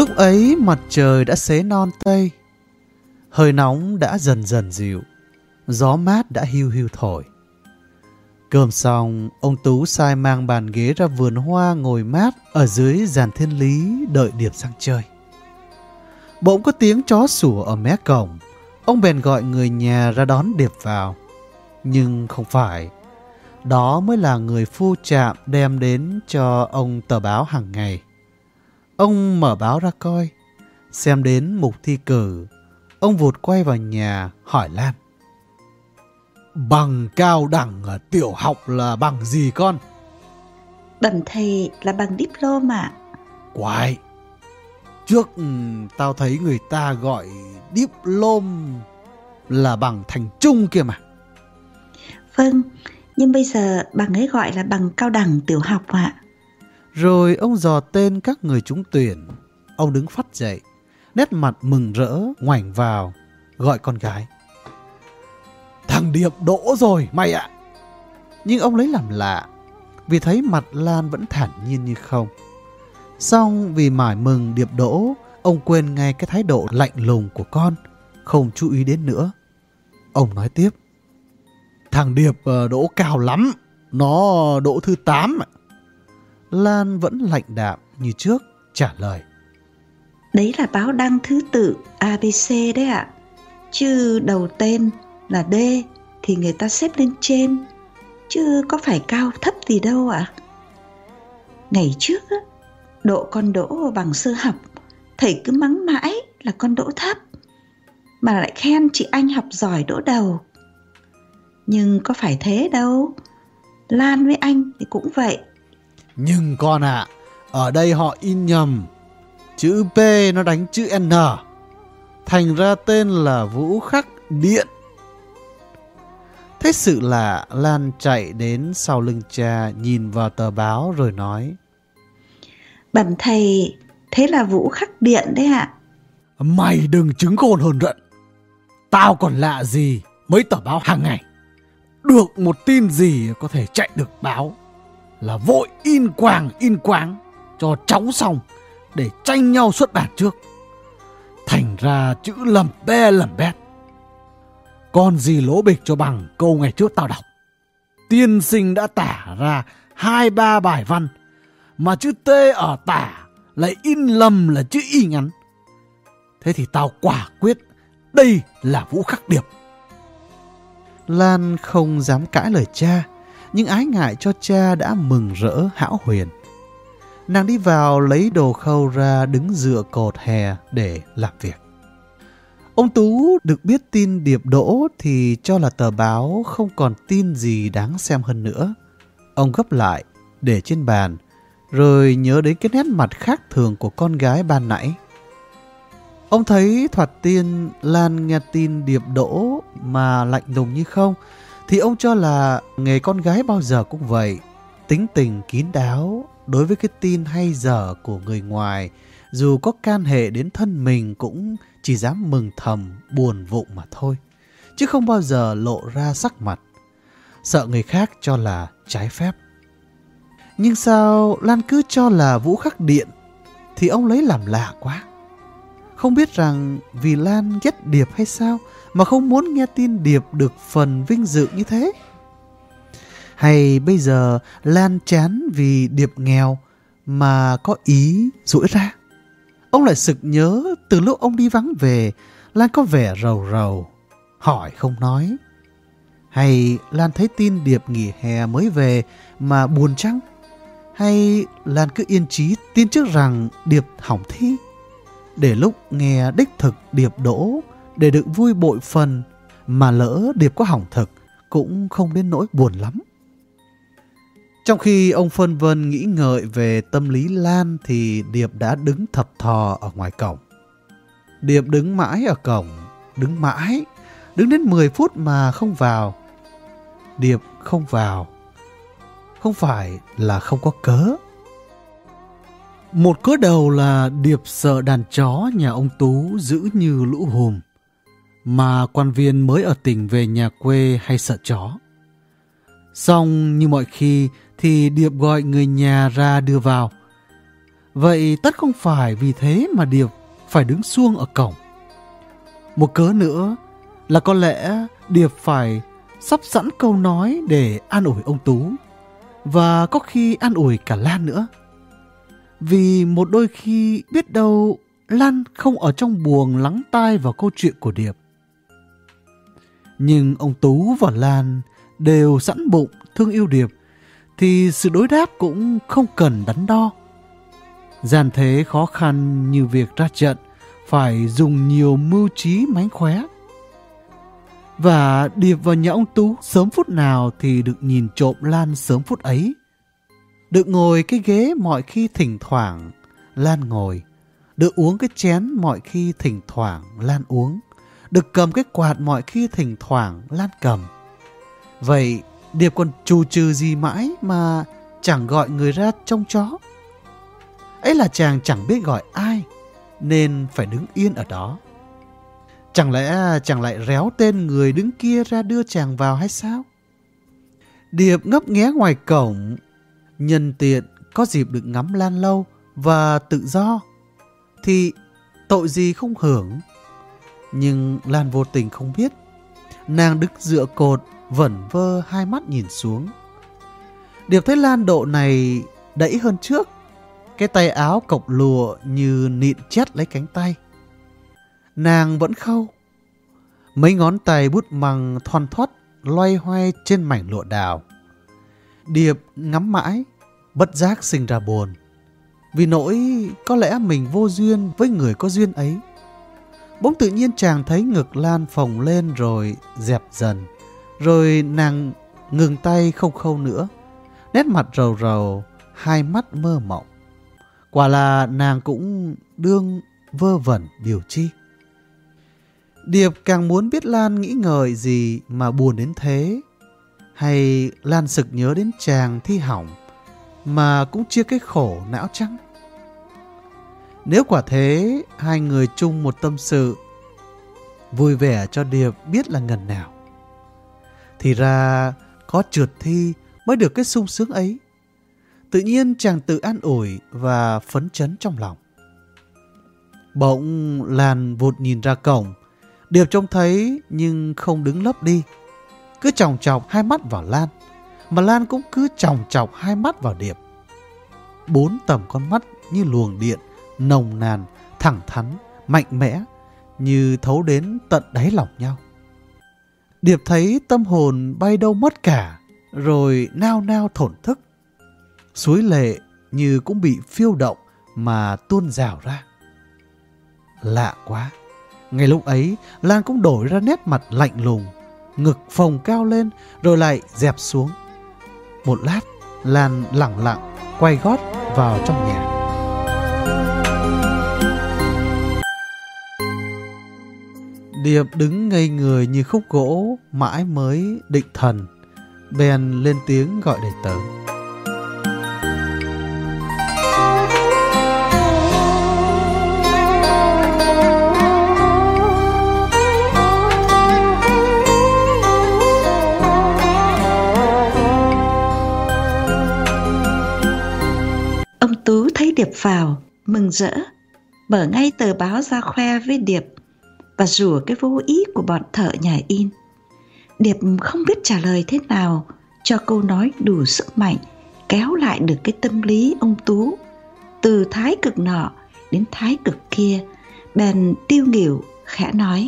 Lúc ấy mặt trời đã xế non tây, hơi nóng đã dần dần dịu, gió mát đã hiu hiu thổi. Cơm xong, ông Tú sai mang bàn ghế ra vườn hoa ngồi mát ở dưới giàn thiên lý đợi Điệp sang chơi. Bỗng có tiếng chó sủa ở mé cổng, ông bèn gọi người nhà ra đón Điệp vào. Nhưng không phải, đó mới là người phu trạm đem đến cho ông tờ báo hàng ngày. Ông mở báo ra coi, xem đến mục thi cử, ông vụt quay vào nhà hỏi Lan. Bằng cao đẳng ở tiểu học là bằng gì con? Bẩm thầy là bằng diploma ạ. Quái, trước tao thấy người ta gọi diplom là bằng thành trung kia mà. Vâng, nhưng bây giờ bằng ấy gọi là bằng cao đẳng tiểu học ạ. Rồi ông dò tên các người trúng tuyển. Ông đứng phắt dậy, nét mặt mừng rỡ ngoảnh vào, gọi con gái. Thằng Điệp đỗ rồi mày ạ. Nhưng ông lấy làm lạ, vì thấy mặt Lan vẫn thản nhiên như không. Xong vì mải mừng Điệp đỗ, ông quên ngay cái thái độ lạnh lùng của con, không chú ý đến nữa. Ông nói tiếp. Thằng Điệp đỗ cao lắm, nó đỗ thứ 8 ạ. Lan vẫn lạnh đạm như trước, trả lời. Đấy là báo đăng thứ tự ABC đấy ạ. Chứ đầu tên là D thì người ta xếp lên trên, chứ có phải cao thấp gì đâu ạ. Ngày trước á, độ con đỗ bằng sơ học, thầy cứ mắng mãi là con đỗ thấp, mà lại khen chị anh học giỏi đỗ đầu. Nhưng có phải thế đâu, Lan với anh thì cũng vậy. Nhưng con ạ, ở đây họ in nhầm, chữ P nó đánh chữ N, thành ra tên là Vũ Khắc Điện. Thế sự lạ, Lan chạy đến sau lưng cha, nhìn vào tờ báo rồi nói. Bẩm thầy, thế là Vũ Khắc Điện đấy ạ. Mày đừng chứng khôn hơn rận. Tao còn lạ gì mấy tờ báo hàng ngày. Được một tin gì có thể chạy được báo là vội in quáng cho chóng xong để tranh nhau xuất bản trước. Thành ra chữ lầm bét. Còn gì lố bịch cho bằng câu ngày trước tao đọc. Tiên sinh đã tả ra 2-3 bài văn, mà chữ T ở tả lại in lầm là chữ Y ngắn. Thế thì tao quả quyết đây là Vũ Khắc Điệp. Lan không dám cãi lời cha, nhưng ái ngại cho cha đã mừng rỡ hão huyền. Nàng đi vào lấy đồ khâu ra, đứng dựa cột hè để làm việc. Ông Tú được biết tin Điệp đỗ thì cho là tờ báo không còn tin gì đáng xem hơn nữa. Ông gấp lại, để trên bàn, rồi nhớ đến cái nét mặt khác thường của con gái ban nãy. Ông thấy thoạt tiên Lan nghe tin Điệp đỗ mà lạnh lùng như không, thì ông cho là nghề con gái bao giờ cũng vậy, tính tình kín đáo đối với cái tin hay dở của người ngoài, dù có can hệ đến thân mình cũng chỉ dám mừng thầm buồn vụng mà thôi, chứ không bao giờ lộ ra sắc mặt, sợ người khác cho là trái phép. Nhưng sao Lan cứ cho là Vũ Khắc Điện thì ông lấy làm lạ quá. Không biết rằng vì Lan ghét Điệp hay sao mà không muốn nghe tin Điệp được phần vinh dự như thế. Hay bây giờ Lan chán vì Điệp nghèo mà có ý rũi ra. Ông lại sực nhớ từ lúc ông đi vắng về, Lan có vẻ rầu rầu, hỏi không nói. Hay Lan thấy tin Điệp nghỉ hè mới về mà buồn chăng? Hay Lan cứ yên chí tin trước rằng Điệp hỏng thi, để lúc nghe đích thực Điệp đỗ để được vui bội phần, mà lỡ Điệp có hỏng thực cũng không đến nỗi buồn lắm. Trong khi ông phân vân nghĩ ngợi về tâm lý Lan thì Điệp đã đứng thập thò ở ngoài cổng. Điệp đứng mãi ở cổng, đứng đến 10 phút mà không vào. Điệp không vào, không phải là không có cớ. Một cớ đầu là Điệp sợ đàn chó nhà ông Tú giữ như lũ hùm, mà quan viên mới ở tỉnh về nhà quê hay sợ chó. Xong như mọi khi thì Điệp gọi người nhà ra đưa vào. Vậy tất không phải vì thế mà Điệp phải đứng suông ở cổng. Một cớ nữa là có lẽ Điệp phải sắp sẵn câu nói để an ủi ông Tú, và có khi an ủi cả Lan nữa. Vì một đôi khi biết đâu Lan không ở trong buồng lắng tai vào câu chuyện của Điệp. Nhưng ông Tú và Lan đều sẵn bụng thương yêu Điệp, thì sự đối đáp cũng không cần đắn đo. Gian thế khó khăn như việc ra trận phải dùng nhiều mưu trí mánh khóe. Và Điệp vào nhà ông Tú sớm phút nào thì được nhìn trộm Lan sớm phút ấy. Được ngồi cái ghế mọi khi thỉnh thoảng Lan ngồi, được uống cái chén mọi khi thỉnh thoảng Lan uống, được cầm cái quạt mọi khi thỉnh thoảng Lan cầm. Vậy Điệp còn trù trừ gì mãi mà chẳng gọi người ra trông chó. Ấy là chàng chẳng biết gọi ai nên phải đứng yên ở đó. Chẳng lẽ chàng lại réo tên người đứng kia ra đưa chàng vào hay sao? Điệp ngấp nghé ngoài cổng, nhân tiện có dịp được ngắm Lan lâu và tự do, thì tội gì không hưởng. Nhưng Lan vô tình không biết, nàng đứng dựa cột vẩn vơ hai mắt nhìn xuống. Điệp thấy Lan độ này đẫy hơn trước, cái tay áo cộc lụa như nịn chét lấy cánh tay. Nàng vẫn khâu, mấy ngón tay bút măng thoăn thoắt loay hoay trên mảnh lụa đào. Điệp ngắm mãi, bất giác sinh ra buồn, vì nỗi có lẽ mình vô duyên với người có duyên ấy. Bỗng tự nhiên chàng thấy ngực Lan phồng lên rồi dẹp dần, rồi nàng ngừng tay không khâu nữa, nét mặt rầu rầu, hai mắt mơ mộng. Quả là nàng cũng đương vơ vẩn điều chi. Điệp càng muốn biết Lan nghĩ ngợi gì mà buồn đến thế, hay Lan sực nhớ đến chàng thi hỏng mà cũng chia cái khổ não chăng? Nếu quả thế, hai người chung một tâm sự, vui vẻ cho Điệp biết là ngần nào. Thì ra có trượt thi mới được cái sung sướng ấy. Tự nhiên chàng tự an ủi và phấn chấn trong lòng. Bỗng Lan vụt nhìn ra cổng. Điệp trông thấy nhưng không đứng lấp đi, cứ chòng chọc hai mắt vào Lan, mà Lan cũng cứ chòng chọc hai mắt vào Điệp. 4 tầm con mắt như luồng điện, nồng nàn, thẳng thắn, mạnh mẽ, như thấu đến tận đáy lòng nhau. Điệp thấy tâm hồn bay đâu mất cả, rồi nao nao thổn thức. Suối lệ như cũng bị phiêu động mà tuôn rào ra. Lạ quá, ngay lúc ấy Lan cũng đổi ra nét mặt lạnh lùng, ngực phồng cao lên rồi lại dẹp xuống. Một lát Lan lẳng lặng quay gót vào trong nhà. Điệp đứng ngây người như khúc gỗ, mãi mới định thần, bèn lên tiếng gọi đầy tớ. Ông Tú thấy Điệp vào, mừng rỡ, mở ngay tờ báo ra khoe với Điệp và rủa cái vô ý của bọn thợ nhà in. Điệp không biết trả lời thế nào cho câu nói đủ sức mạnh kéo lại được cái tâm lý ông Tú từ thái cực nọ đến thái cực kia, bèn tiêu nghỉu khẽ nói: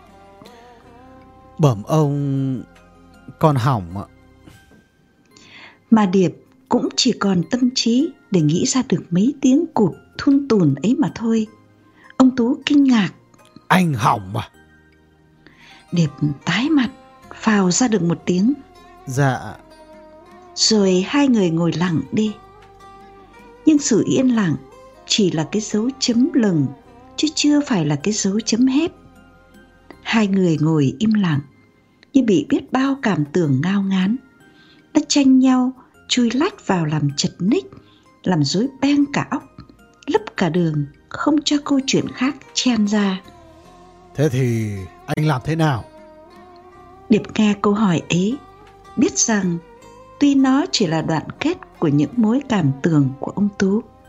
Bẩm ông, con hỏng ạ. Mà Điệp cũng chỉ còn tâm trí để nghĩ ra được mấy tiếng cụt thun tùn ấy mà thôi. Ông Tú kinh ngạc: Anh hỏng à? Điệp tái mặt, phào ra được một tiếng: Dạ. Rồi hai người ngồi lặng đi. Nhưng sự yên lặng chỉ là cái dấu chấm lừng, chứ chưa phải là cái dấu chấm hết. Hai người ngồi im lặng, như bị biết bao cảm tưởng ngao ngán. Nó tranh nhau chui lách vào làm chật ních, làm rối beng cả óc, lấp cả đường, không cho câu chuyện khác chen ra. Thế thì anh làm thế nào? Điệp nghe câu hỏi ấy, biết rằng tuy nó chỉ là đoạn kết của những mối cảm tưởng của ông Tú,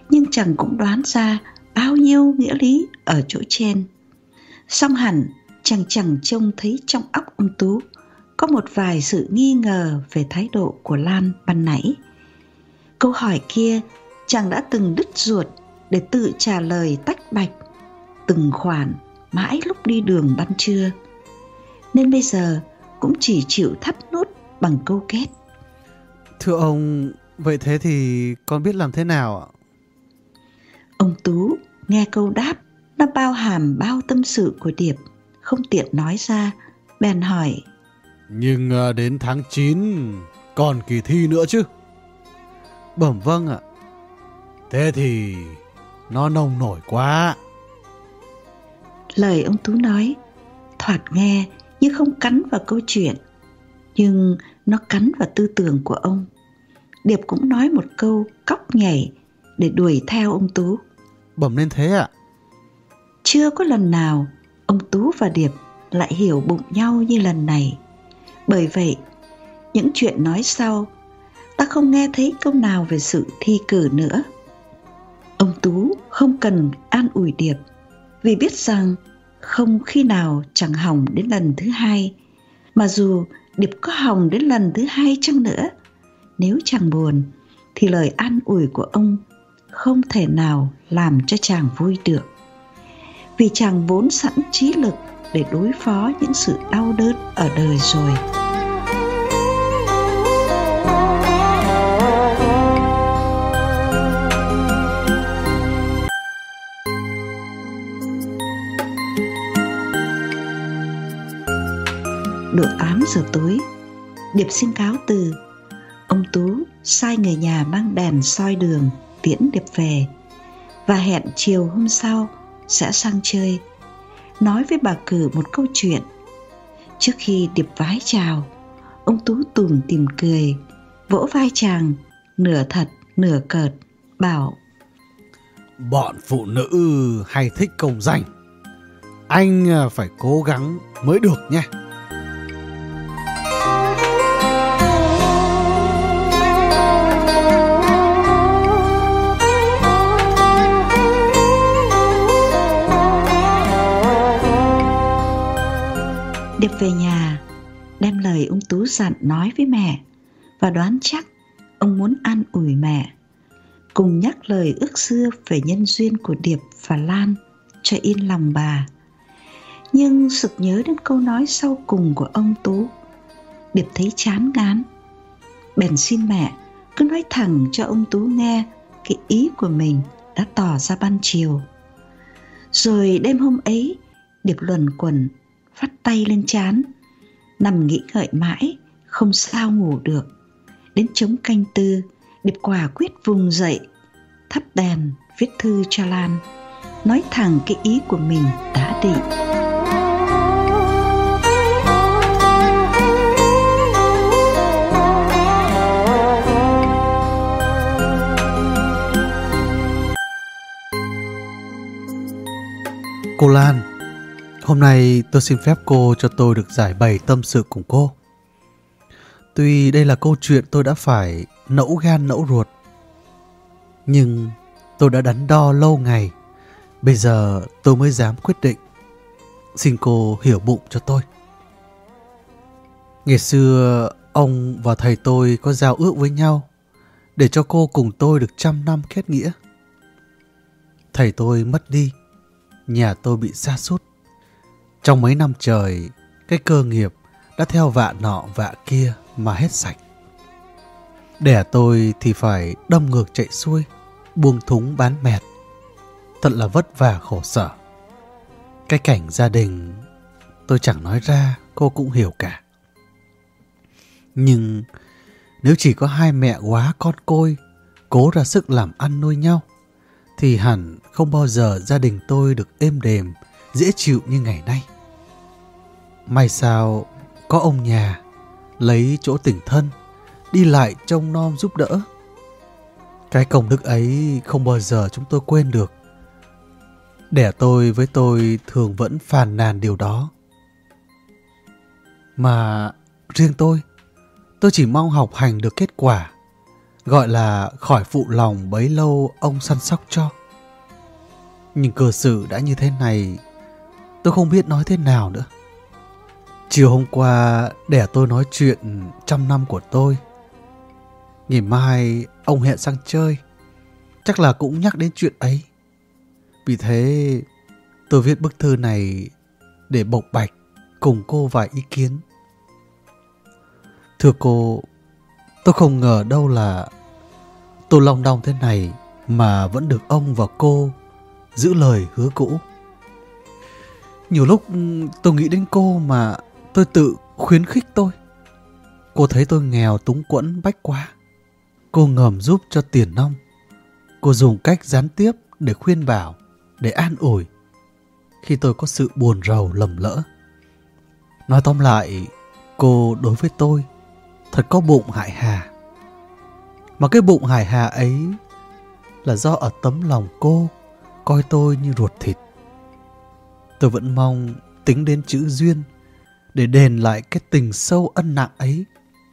nhưng chàng cũng đoán ra bao nhiêu nghĩa lý ở chỗ trên. Song hẳn chàng chẳng trông thấy trong óc ông Tú có một vài sự nghi ngờ về thái độ của Lan ban nãy. Câu hỏi kia chàng đã từng đứt ruột để tự trả lời tách bạch từng khoản mãi lúc đi đường ban trưa, nên bây giờ cũng chỉ chịu thắt nút bằng câu kết. Thưa ông, vậy thế thì con biết làm thế nào ạ? Ông Tú nghe câu đáp nó bao hàm bao tâm sự của Điệp, không tiện nói ra, bèn hỏi: Nhưng đến tháng 9 còn kỳ thi nữa chứ? Bẩm vâng ạ. Thế thì nó nông nổi quá. Lời ông Tú nói thoạt nghe như không cắn vào câu chuyện, nhưng nó cắn vào tư tưởng của ông. Điệp cũng nói một câu cóc nhảy để đuổi theo ông Tú. Bẩm nên thế ạ. Chưa có lần nào ông Tú và Điệp lại hiểu bụng nhau như lần này. Bởi vậy, những chuyện nói sau, ta không nghe thấy câu nào về sự thi cử nữa. Ông Tú không cần an ủi Điệp, vì biết rằng không khi nào chẳng hỏng đến lần thứ hai. Mà dù Điệp có hỏng đến lần thứ hai chăng nữa, nếu chàng buồn thì lời an ủi của ông không thể nào làm cho chàng vui được, vì chàng vốn sẵn trí lực để đối phó những sự đau đớn ở đời rồi. Độ 8 giờ tối, Điệp xin cáo từ. Ông Tú sai người nhà mang đèn soi đường tiễn Điệp về, và hẹn chiều hôm sau sẽ sang chơi. Nói với bà Cử một câu chuyện. Trước khi Điệp vái chào, ông Tú tủm tỉm cười, vỗ vai chàng, nửa thật nửa cợt, bảo: Bọn phụ nữ hay thích công danh, anh phải cố gắng mới được nha. Điệp về nhà, đem lời ông Tú dặn nói với mẹ, và đoán chắc ông muốn an ủi mẹ, cùng nhắc lời ước xưa về nhân duyên của Điệp và Lan cho yên lòng bà. Nhưng sực nhớ đến câu nói sau cùng của ông Tú, Điệp thấy chán ngán, bèn xin mẹ cứ nói thẳng cho ông Tú nghe cái ý của mình đã tỏ ra ban chiều. Rồi đêm hôm ấy, Điệp luẩn quẩn vắt tay lên trán, nằm nghĩ ngợi mãi không sao ngủ được. Đến trống canh 4, Điệp quả quyết vùng dậy, thắp đèn, viết thư cho Lan, nói thẳng cái ý của mình đã định. Cô Lan, hôm nay tôi xin phép cô cho tôi được giải bày tâm sự cùng cô. Tuy đây là câu chuyện tôi đã phải nẫu gan nẫu ruột, nhưng tôi đã đắn đo lâu ngày. Bây giờ tôi mới dám quyết định. Xin cô hiểu bụng cho tôi. Ngày xưa ông và thầy tôi có giao ước với nhau để cho cô cùng tôi được 100 năm kết nghĩa. Thầy tôi mất đi, nhà tôi bị sa sút. Trong mấy năm trời, cái cơ nghiệp đã theo vạ nọ vạ kia mà hết sạch. Đẻ tôi thì phải đâm ngược chạy xuôi, buông thúng bán mẹt. Thật là vất vả khổ sở. Cái cảnh gia đình tôi chẳng nói ra, cô cũng hiểu cả. Nhưng nếu chỉ có hai mẹ quá con côi cố ra sức làm ăn nuôi nhau, thì hẳn không bao giờ gia đình tôi được êm đềm, dễ chịu như ngày nay. May sao có ông nhà lấy chỗ tình thân, đi lại trông nom giúp đỡ. Cái công đức ấy không bao giờ chúng tôi quên được. Đẻ tôi với tôi thường vẫn phàn nàn điều đó. Mà riêng tôi chỉ mong học hành được kết quả, gọi là khỏi phụ lòng bấy lâu ông săn sóc cho. Nhưng cơ sự đã như thế này, tôi không biết nói thế nào nữa. Chiều hôm qua để tôi nói chuyện 100 năm của tôi. Ngày mai ông hẹn sang chơi, chắc là cũng nhắc đến chuyện ấy. Vì thế tôi viết bức thư này để bộc bạch cùng cô vài ý kiến. Thưa cô, tôi không ngờ đâu là tôi long đong thế này mà vẫn được ông và cô giữ lời hứa cũ. Nhiều lúc tôi nghĩ đến cô mà tôi tự khuyến khích tôi. Cô thấy tôi nghèo túng quẫn bách quá, cô ngầm giúp cho tiền nong. Cô dùng cách gián tiếp để khuyên bảo, để an ủi khi tôi có sự buồn rầu lầm lỡ. Nói tóm lại, cô đối với tôi thật có bụng hại hà. Mà cái bụng hại hà ấy là do ở tấm lòng cô coi tôi như ruột thịt. Tôi vẫn mong tính đến chữ duyên để đền lại cái tình sâu ân nặng ấy.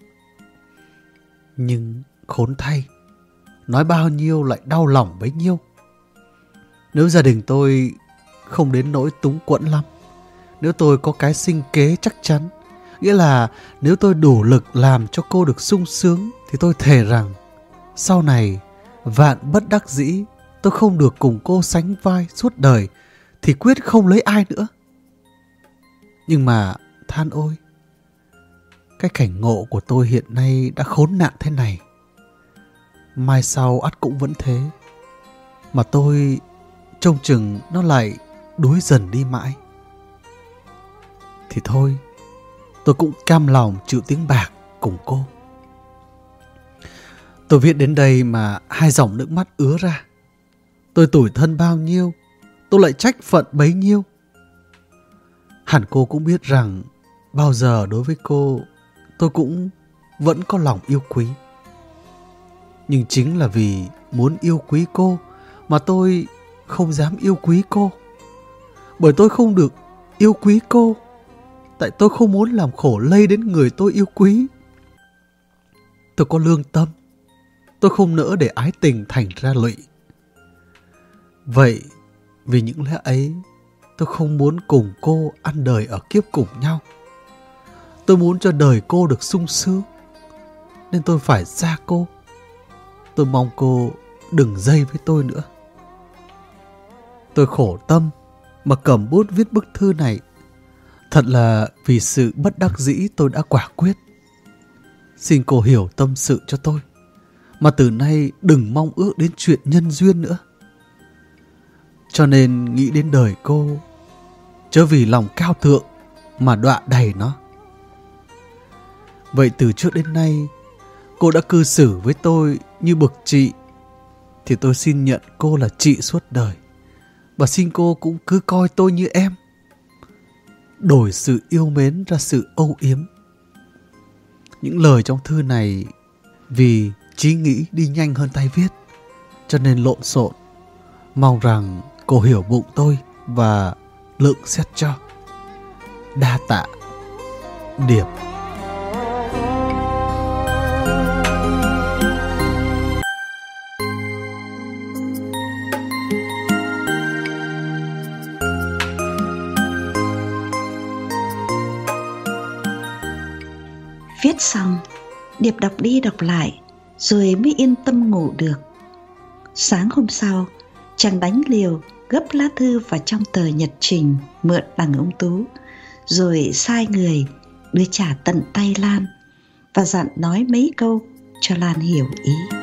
Nhưng khốn thay, nói bao nhiêu lại đau lòng bấy nhiêu. Nếu gia đình tôi không đến nỗi túng quẫn lắm, nếu tôi có cái sinh kế chắc chắn, nghĩa là nếu tôi đủ lực làm cho cô được sung sướng, thì tôi thề rằng sau này vạn bất đắc dĩ tôi không được cùng cô sánh vai suốt đời thì quyết không lấy ai nữa. Nhưng mà than ôi, cái cảnh ngộ của tôi hiện nay đã khốn nạn thế này, mai sau ắt cũng vẫn thế. Mà tôi trông chừng nó lại đuối dần đi mãi. Thì thôi, tôi cũng cam lòng chịu tiếng bạc cùng cô. Tôi viết đến đây mà 2 dòng nước mắt ứa ra. Tôi tủi thân bao nhiêu, tôi lại trách phận bấy nhiêu. Hẳn cô cũng biết rằng bao giờ đối với cô, tôi cũng vẫn có lòng yêu quý. Nhưng chính là vì muốn yêu quý cô mà tôi không dám yêu quý cô. Bởi tôi không được yêu quý cô, tại tôi không muốn làm khổ lây đến người tôi yêu quý. Tôi có lương tâm, tôi không nỡ để ái tình thành ra lụy. Vậy vì những lẽ ấy, tôi không muốn cùng cô ăn đời ở kiếp cùng nhau. Tôi muốn cho đời cô được sung sướng, nên tôi phải xa cô. Tôi mong cô đừng dây với tôi nữa. Tôi khổ tâm mà cầm bút viết bức thư này, thật là vì sự bất đắc dĩ tôi đã quả quyết. Xin cô hiểu tâm sự cho tôi, mà từ nay đừng mong ước đến chuyện nhân duyên nữa. Cho nên nghĩ đến đời cô, chớ vì lòng cao thượng mà đọa đầy nó. Vậy từ trước đến nay, cô đã cư xử với tôi như bậc chị, thì tôi xin nhận cô là chị suốt đời. Và xin cô cũng cứ coi tôi như em. Đổi sự yêu mến ra sự âu yếm. Những lời trong thư này vì trí nghĩ đi nhanh hơn tay viết, cho nên lộn xộn. Mong rằng cô hiểu bụng tôi và lượng xét cho. Đa tạ. Điệp. Viết xong, Điệp đọc đi đọc lại rồi mới yên tâm ngủ được. Sáng hôm sau, chàng đánh liều gấp lá thư vào trong tờ nhật trình mượn bằng ông Tú, rồi sai người đưa trả tận tay Lan và dặn nói mấy câu cho Lan hiểu ý.